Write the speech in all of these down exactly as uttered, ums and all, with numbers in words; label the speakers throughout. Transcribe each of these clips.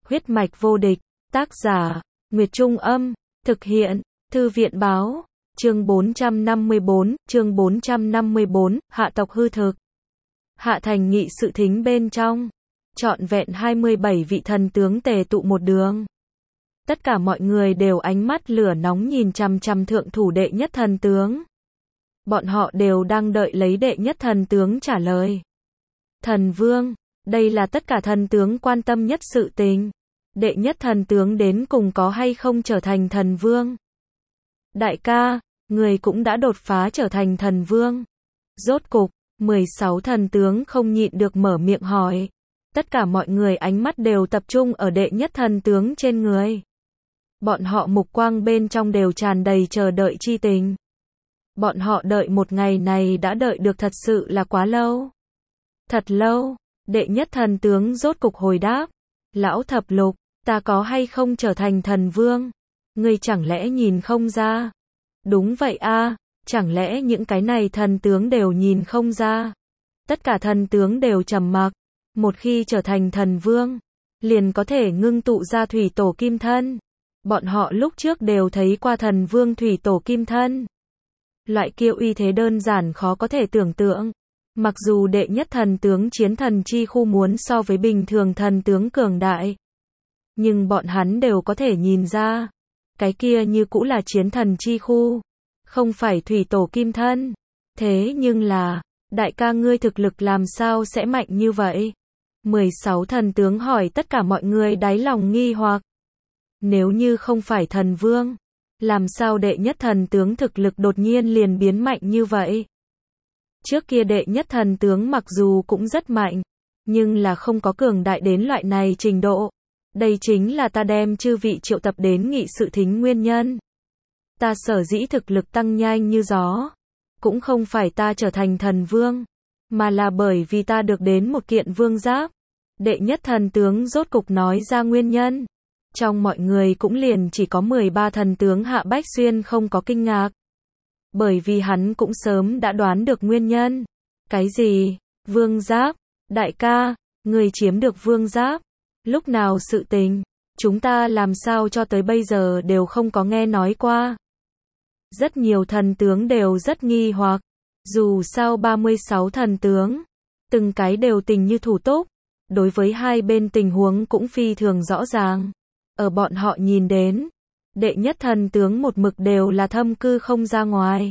Speaker 1: Huyết mạch vô địch, tác giả, Nguyệt Trung Âm, thực hiện, Thư viện Báo, chương bốn trăm năm mươi bốn, chương bốn trăm năm mươi bốn, hạ tộc hư thực. Hạ thành nghị sự thính bên trong, trọn vẹn hai mươi bảy vị thần tướng tề tụ một đường. Tất cả mọi người đều ánh mắt lửa nóng nhìn chằm chằm thượng thủ đệ nhất thần tướng. Bọn họ đều đang đợi lấy đệ nhất thần tướng trả lời. Thần vương, đây là tất cả thần tướng quan tâm nhất sự tình. Đệ nhất thần tướng đến cùng có hay không trở thành thần vương? Đại ca, người cũng đã đột phá trở thành thần vương. Rốt cục, mười sáu thần tướng không nhịn được mở miệng hỏi. Tất cả mọi người ánh mắt đều tập trung ở đệ nhất thần tướng trên người. Bọn họ mục quang bên trong đều tràn đầy chờ đợi chi tình. Bọn họ đợi một ngày này đã đợi được thật sự là quá lâu. Thật lâu, đệ nhất thần tướng rốt cục hồi đáp. Lão thập lục, ta có hay không trở thành thần vương? Ngươi chẳng lẽ nhìn không ra? Đúng vậy a, chẳng lẽ những cái này thần tướng đều nhìn không ra? Tất cả thần tướng đều trầm mặc. Một khi trở thành thần vương, liền có thể ngưng tụ ra thủy tổ kim thân. Bọn họ lúc trước đều thấy qua thần vương thủy tổ kim thân. Loại kia uy thế đơn giản khó có thể tưởng tượng. Mặc dù đệ nhất thần tướng chiến thần chi khu muốn so với bình thường thần tướng cường đại, nhưng bọn hắn đều có thể nhìn ra, cái kia như cũ là chiến thần chi khu, không phải thủy tổ kim thân. Thế nhưng là, đại ca ngươi thực lực làm sao sẽ mạnh như vậy? mười sáu thần tướng hỏi tất cả mọi người đáy lòng nghi hoặc. Nếu như không phải thần vương, làm sao đệ nhất thần tướng thực lực đột nhiên liền biến mạnh như vậy? Trước kia đệ nhất thần tướng mặc dù cũng rất mạnh, nhưng là không có cường đại đến loại này trình độ. Đây chính là ta đem chư vị triệu tập đến nghị sự thính nguyên nhân. Ta sở dĩ thực lực tăng nhanh như gió, cũng không phải ta trở thành thần vương, mà là bởi vì ta được đến một kiện vương giáp. Đệ nhất thần tướng rốt cục nói ra nguyên nhân. Trong mọi người cũng liền chỉ có mười ba thần tướng Hạ Bách Xuyên không có kinh ngạc. Bởi vì hắn cũng sớm đã đoán được nguyên nhân. Cái gì? Vương giáp? Đại ca, người chiếm được vương giáp? Lúc nào sự tình? Chúng ta làm sao cho tới bây giờ đều không có nghe nói qua. Rất nhiều thần tướng đều rất nghi hoặc. Dù sao ba mươi sáu thần tướng, từng cái đều tình như thủ túc. Đối với hai bên tình huống cũng phi thường rõ ràng. Ở bọn họ nhìn đến, đệ nhất thần tướng một mực đều là thâm cư không ra ngoài.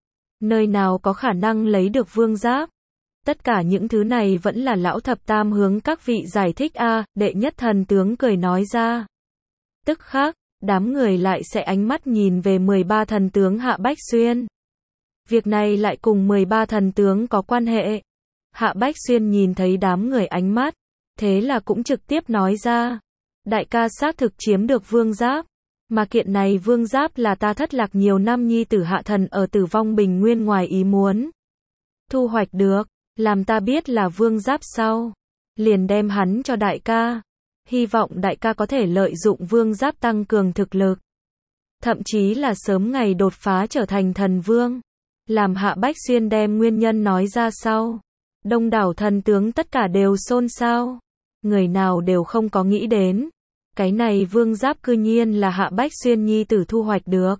Speaker 1: Nơi nào có khả năng lấy được vương giáp? Tất cả những thứ này vẫn là lão thập tam hướng các vị giải thích a, đệ nhất thần tướng cười nói ra. Tức khắc, đám người lại sẽ ánh mắt nhìn về mười ba thần tướng Hạ Bách Xuyên. Việc này lại cùng mười ba thần tướng có quan hệ. Hạ Bách Xuyên nhìn thấy đám người ánh mắt, thế là cũng trực tiếp nói ra. Đại ca xác thực chiếm được vương giáp, mà kiện này vương giáp là ta thất lạc nhiều năm nhi tử Hạ thần ở Tử Vong Bình Nguyên ngoài ý muốn thu hoạch được, làm ta biết là vương giáp sau, liền đem hắn cho đại ca, hy vọng đại ca có thể lợi dụng vương giáp tăng cường thực lực, thậm chí là sớm ngày đột phá trở thành thần vương. Làm Hạ Bách Xuyên đem nguyên nhân nói ra sau, đông đảo thần tướng tất cả đều xôn xao. Người nào đều không có nghĩ đến, cái này vương giáp cư nhiên là Hạ Bách Xuyên nhi tử thu hoạch được.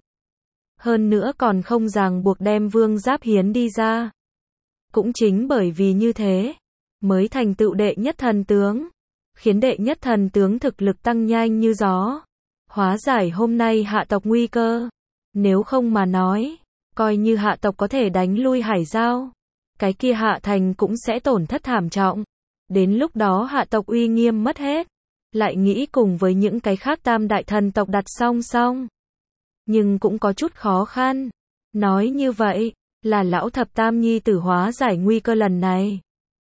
Speaker 1: Hơn nữa còn không ràng buộc đem vương giáp hiến đi ra. Cũng chính bởi vì như thế, mới thành tựu đệ nhất thần tướng, khiến đệ nhất thần tướng thực lực tăng nhanh như gió, hóa giải hôm nay hạ tộc nguy cơ. Nếu không mà nói, coi như hạ tộc có thể đánh lui Hải Giao, cái kia Hạ thành cũng sẽ tổn thất thảm trọng. Đến lúc đó hạ tộc uy nghiêm mất hết, lại nghĩ cùng với những cái khác tam đại thần tộc đặt song song. Nhưng cũng có chút khó khăn. Nói như vậy, là lão thập tam nhi tử hóa giải nguy cơ lần này.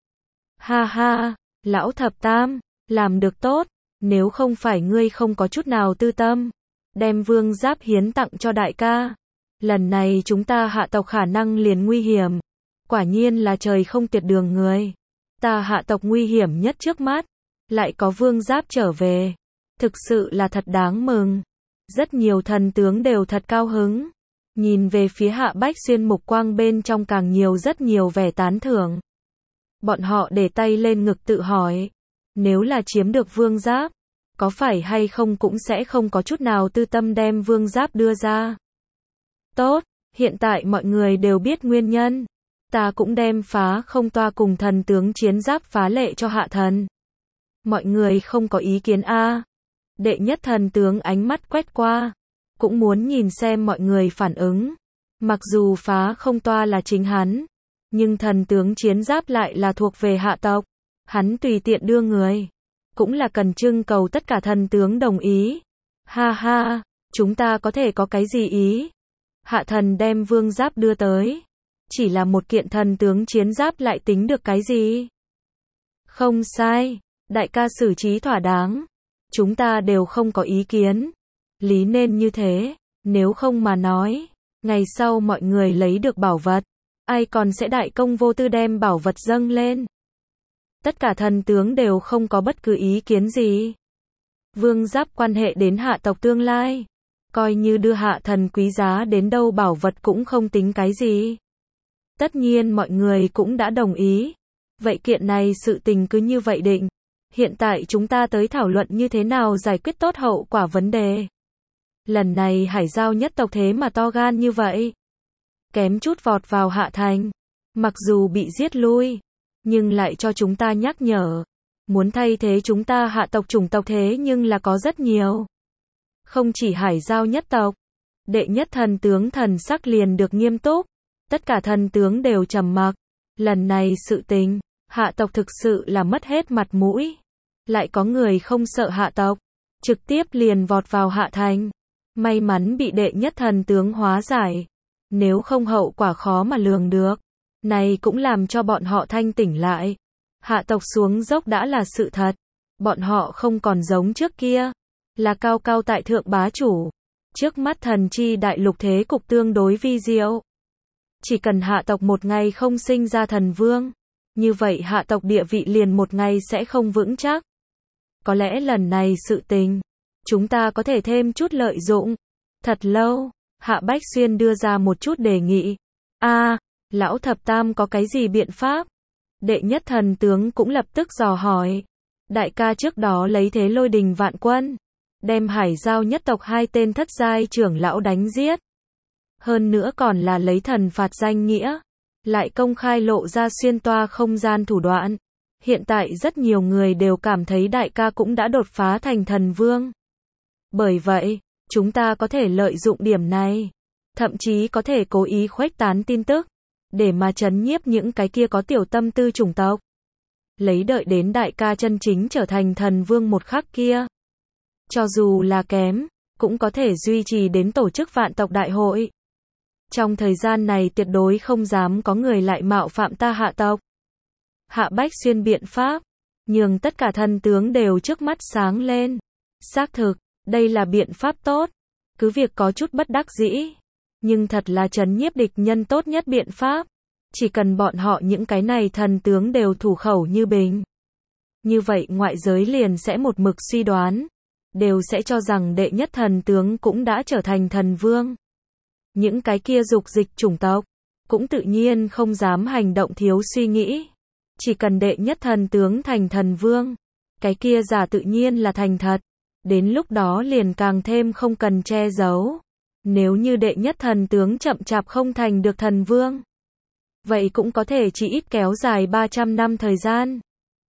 Speaker 1: Ha ha, lão thập tam, làm được tốt, nếu không phải ngươi không có chút nào tư tâm, đem vương giáp hiến tặng cho đại ca. Lần này chúng ta hạ tộc khả năng liền nguy hiểm. Quả nhiên là trời không tuyệt đường người. Ta hạ tộc nguy hiểm nhất trước mắt, lại có vương giáp trở về. Thực sự là thật đáng mừng. Rất nhiều thần tướng đều thật cao hứng. Nhìn về phía Hạ Bách Xuyên mục quang bên trong càng nhiều rất nhiều vẻ tán thưởng. Bọn họ để tay lên ngực tự hỏi. Nếu là chiếm được vương giáp, có phải hay không cũng sẽ không có chút nào tư tâm đem vương giáp đưa ra. Tốt, hiện tại mọi người đều biết nguyên nhân. Ta cũng đem phá không toa cùng thần tướng chiến giáp phá lệ cho hạ thần. Mọi người không có ý kiến a? À. Đệ nhất thần tướng ánh mắt quét qua, cũng muốn nhìn xem mọi người phản ứng. Mặc dù phá không toa là chính hắn, nhưng thần tướng chiến giáp lại là thuộc về hạ tộc. Hắn tùy tiện đưa người, cũng là cần trưng cầu tất cả thần tướng đồng ý. Ha ha, chúng ta có thể có cái gì ý? Hạ thần đem vương giáp đưa tới. Chỉ là một kiện thần tướng chiến giáp lại tính được cái gì? Không sai, đại ca xử trí thỏa đáng. Chúng ta đều không có ý kiến. Lý nên như thế, nếu không mà nói, ngày sau mọi người lấy được bảo vật, ai còn sẽ đại công vô tư đem bảo vật dâng lên. Tất cả thần tướng đều không có bất cứ ý kiến gì. Vương giáp quan hệ đến hạ tộc tương lai. Coi như đưa hạ thần quý giá đến đâu bảo vật cũng không tính cái gì. Tất nhiên mọi người cũng đã đồng ý. Vậy kiện này sự tình cứ như vậy định. Hiện tại chúng ta tới thảo luận như thế nào giải quyết tốt hậu quả vấn đề. Lần này Hải Giao nhất tộc thế mà to gan như vậy. Kém chút vọt vào hạ thành. Mặc dù bị giết lui, nhưng lại cho chúng ta nhắc nhở. Muốn thay thế chúng ta hạ tộc chủng tộc thế nhưng là có rất nhiều. Không chỉ Hải Giao nhất tộc. Đệ nhất thần tướng thần sắc liền được nghiêm túc. Tất cả thần tướng đều trầm mặc. Lần này sự tình, hạ tộc thực sự là mất hết mặt mũi. Lại có người không sợ hạ tộc, trực tiếp liền vọt vào hạ thành. May mắn bị đệ nhất thần tướng hóa giải. Nếu không hậu quả khó mà lường được. Này cũng làm cho bọn họ thanh tỉnh lại. Hạ tộc xuống dốc đã là sự thật. Bọn họ không còn giống trước kia. Là cao cao tại thượng bá chủ. Trước mắt thần chi đại lục thế cục tương đối vi diệu. Chỉ cần hạ tộc một ngày không sinh ra thần vương, như vậy hạ tộc địa vị liền một ngày sẽ không vững chắc. Có lẽ lần này sự tình, chúng ta có thể thêm chút lợi dụng. Thật lâu, Hạ Bách Xuyên đưa ra một chút đề nghị. A, à, lão thập tam có cái gì biện pháp? Đệ nhất thần tướng cũng lập tức dò hỏi. Đại ca trước đó lấy thế lôi đình vạn quân, đem Hải Giao nhất tộc hai tên thất giai trưởng lão đánh giết. Hơn nữa còn là lấy thần phạt danh nghĩa, lại công khai lộ ra xuyên toa không gian thủ đoạn. Hiện tại rất nhiều người đều cảm thấy đại ca cũng đã đột phá thành thần vương. Bởi vậy, chúng ta có thể lợi dụng điểm này, thậm chí có thể cố ý khuếch tán tin tức, để mà trấn nhiếp những cái kia có tiểu tâm tư chủng tộc. Lấy đợi đến đại ca chân chính trở thành thần vương một khắc kia. Cho dù là kém, cũng có thể duy trì đến tổ chức vạn tộc đại hội. Trong thời gian này tuyệt đối không dám có người lại mạo phạm ta hạ tộc. Hạ Bách Xuyên biện pháp, nhường tất cả thần tướng đều trước mắt sáng lên. Xác thực, đây là biện pháp tốt. Cứ việc có chút bất đắc dĩ, nhưng thật là trấn nhiếp địch nhân tốt nhất biện pháp. Chỉ cần bọn họ những cái này thần tướng đều thủ khẩu như bình. Như vậy ngoại giới liền sẽ một mực suy đoán. Đều sẽ cho rằng đệ nhất thần tướng cũng đã trở thành thần vương. Những cái kia dục dịch chủng tộc, cũng tự nhiên không dám hành động thiếu suy nghĩ. Chỉ cần đệ nhất thần tướng thành thần vương, cái kia giả tự nhiên là thành thật. Đến lúc đó liền càng thêm không cần che giấu. Nếu như đệ nhất thần tướng chậm chạp không thành được thần vương, vậy cũng có thể chỉ ít kéo dài ba trăm năm thời gian.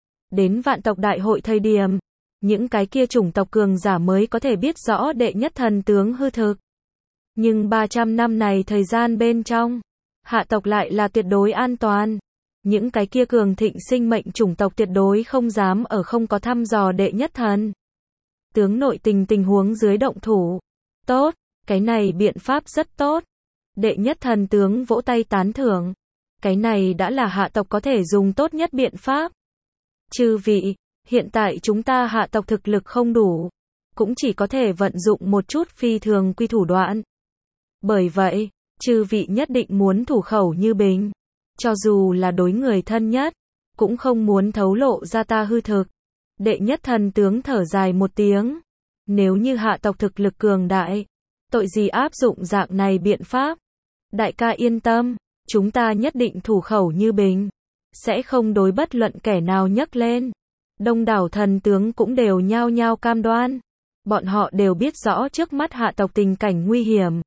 Speaker 1: Đến vạn tộc đại hội thời điểm, những cái kia chủng tộc cường giả mới có thể biết rõ đệ nhất thần tướng hư thực. Nhưng ba trăm năm này thời gian bên trong, hạ tộc lại là tuyệt đối an toàn. Những cái kia cường thịnh sinh mệnh chủng tộc tuyệt đối không dám ở không có thăm dò đệ nhất thần tướng nội tình tình huống dưới động thủ. Tốt, cái này biện pháp rất tốt. Đệ nhất thần tướng vỗ tay tán thưởng. Cái này đã là hạ tộc có thể dùng tốt nhất biện pháp. Chư vị, hiện tại chúng ta hạ tộc thực lực không đủ, cũng chỉ có thể vận dụng một chút phi thường quy thủ đoạn. Bởi vậy, chư vị nhất định muốn thủ khẩu như bình. Cho dù là đối người thân nhất, cũng không muốn thấu lộ ra ta hư thực. Đệ nhất thần tướng thở dài một tiếng. Nếu như hạ tộc thực lực cường đại, tội gì áp dụng dạng này biện pháp. Đại ca yên tâm, chúng ta nhất định thủ khẩu như bình. Sẽ không đối bất luận kẻ nào nhắc lên. Đông đảo thần tướng cũng đều nhao nhao cam đoan. Bọn họ đều biết rõ trước mắt hạ tộc tình cảnh nguy hiểm.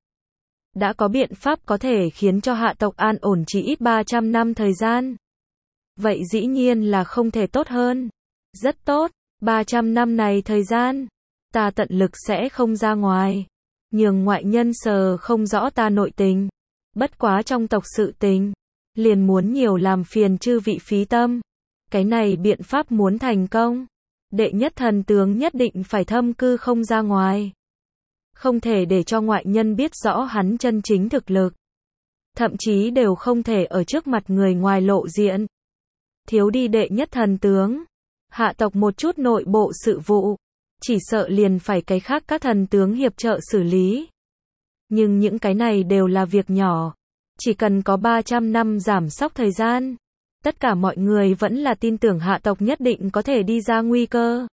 Speaker 1: Đã có biện pháp có thể khiến cho hạ tộc an ổn chỉ ít ba trăm năm thời gian. Vậy dĩ nhiên là không thể tốt hơn. Rất tốt, ba trăm năm này thời gian, ta tận lực sẽ không ra ngoài. Nhường ngoại nhân sờ không rõ ta nội tình. Bất quá trong tộc sự tình, liền muốn nhiều làm phiền chư vị phí tâm. Cái này biện pháp muốn thành công, đệ nhất thần tướng nhất định phải thâm cư không ra ngoài. Không thể để cho ngoại nhân biết rõ hắn chân chính thực lực. Thậm chí đều không thể ở trước mặt người ngoài lộ diện. Thiếu đi đệ nhất thần tướng, hạ tộc một chút nội bộ sự vụ, chỉ sợ liền phải cái khác các thần tướng hiệp trợ xử lý. Nhưng những cái này đều là việc nhỏ. Chỉ cần có ba trăm năm giảm sóc thời gian, tất cả mọi người vẫn là tin tưởng hạ tộc nhất định có thể đi ra nguy cơ.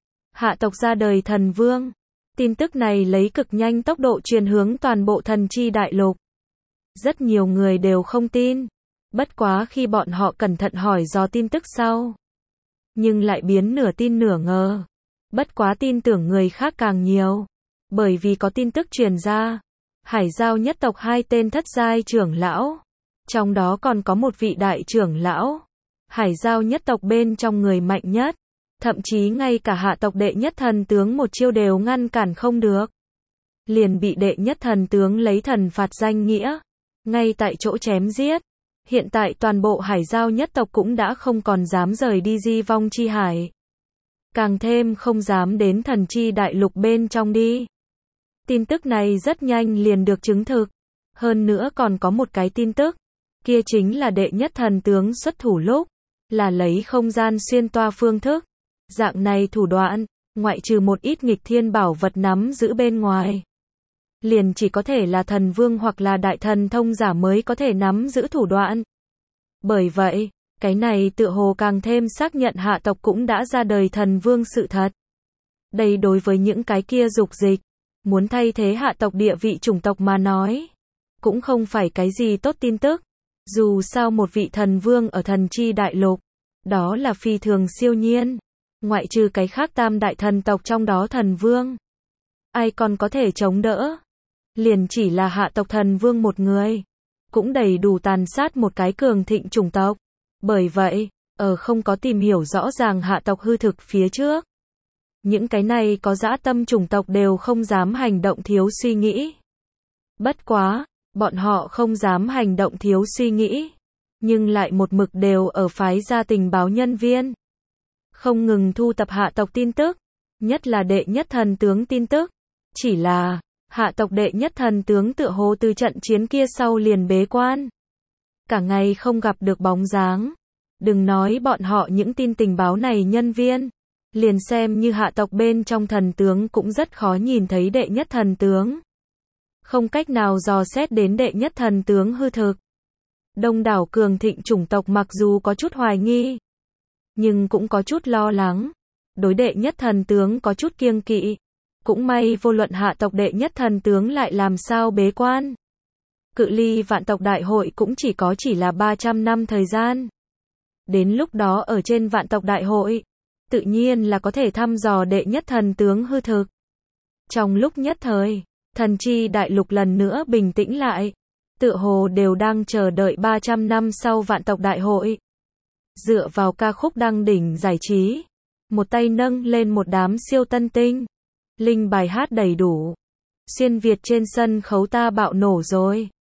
Speaker 1: Hạ tộc ra đời thần vương. Tin tức này lấy cực nhanh tốc độ truyền hướng toàn bộ thần chi đại lục. Rất nhiều người đều không tin. Bất quá khi bọn họ cẩn thận hỏi dò tin tức sau, nhưng lại biến nửa tin nửa ngờ. Bất quá tin tưởng người khác càng nhiều. Bởi vì có tin tức truyền ra, Hải Giao nhất tộc hai tên thất giai trưởng lão, trong đó còn có một vị đại trưởng lão. Hải Giao nhất tộc bên trong người mạnh nhất, thậm chí ngay cả hạ tộc đệ nhất thần tướng một chiêu đều ngăn cản không được. Liền bị đệ nhất thần tướng lấy thần phạt danh nghĩa, ngay tại chỗ chém giết. Hiện tại toàn bộ Hải Giao nhất tộc cũng đã không còn dám rời đi Di Vong Chi Hải. Càng thêm không dám đến thần chi đại lục bên trong đi. Tin tức này rất nhanh liền được chứng thực. Hơn nữa còn có một cái tin tức. Kia chính là đệ nhất thần tướng xuất thủ lúc, là lấy không gian xuyên toa phương thức. Dạng này thủ đoạn, ngoại trừ một ít nghịch thiên bảo vật nắm giữ bên ngoài, liền chỉ có thể là thần vương hoặc là đại thần thông giả mới có thể nắm giữ thủ đoạn. Bởi vậy, cái này tựa hồ càng thêm xác nhận hạ tộc cũng đã ra đời thần vương sự thật. Đây đối với những cái kia dục dịch, muốn thay thế hạ tộc địa vị chủng tộc mà nói, cũng không phải cái gì tốt tin tức. Dù sao một vị thần vương ở thần chi đại lục, đó là phi thường siêu nhiên. Ngoại trừ cái khác tam đại thần tộc trong đó thần vương, ai còn có thể chống đỡ. Liền chỉ là hạ tộc thần vương một người, cũng đầy đủ tàn sát một cái cường thịnh chủng tộc. Bởi vậy, ở không có tìm hiểu rõ ràng hạ tộc hư thực phía trước, những cái này có dã tâm chủng tộc đều không dám hành động thiếu suy nghĩ. Bất quá, bọn họ không dám hành động thiếu suy nghĩ, nhưng lại một mực đều ở phái gia tình báo nhân viên, không ngừng thu tập hạ tộc tin tức, nhất là đệ nhất thần tướng tin tức. Chỉ là, hạ tộc đệ nhất thần tướng tựa hồ từ trận chiến kia sau liền bế quan. Cả ngày không gặp được bóng dáng. Đừng nói bọn họ những tin tình báo này nhân viên, liền xem như hạ tộc bên trong thần tướng cũng rất khó nhìn thấy đệ nhất thần tướng. Không cách nào dò xét đến đệ nhất thần tướng hư thực. Đông đảo cường thịnh chủng tộc mặc dù có chút hoài nghi, nhưng cũng có chút lo lắng. Đối đệ nhất thần tướng có chút kiêng kỵ. Cũng may vô luận hạ tộc đệ nhất thần tướng lại làm sao bế quan. Cự ly vạn tộc đại hội cũng chỉ có chỉ là ba trăm năm thời gian. Đến lúc đó ở trên vạn tộc đại hội, tự nhiên là có thể thăm dò đệ nhất thần tướng hư thực. Trong lúc nhất thời, thần chi đại lục lần nữa bình tĩnh lại. Tựa hồ đều đang chờ đợi ba trăm năm sau vạn tộc đại hội. Dựa vào ca khúc đăng đỉnh giải trí, một tay nâng lên một đám siêu tân tinh. Linh bài hát đầy đủ. Xuyên Việt trên sân khấu ta bạo nổ rồi.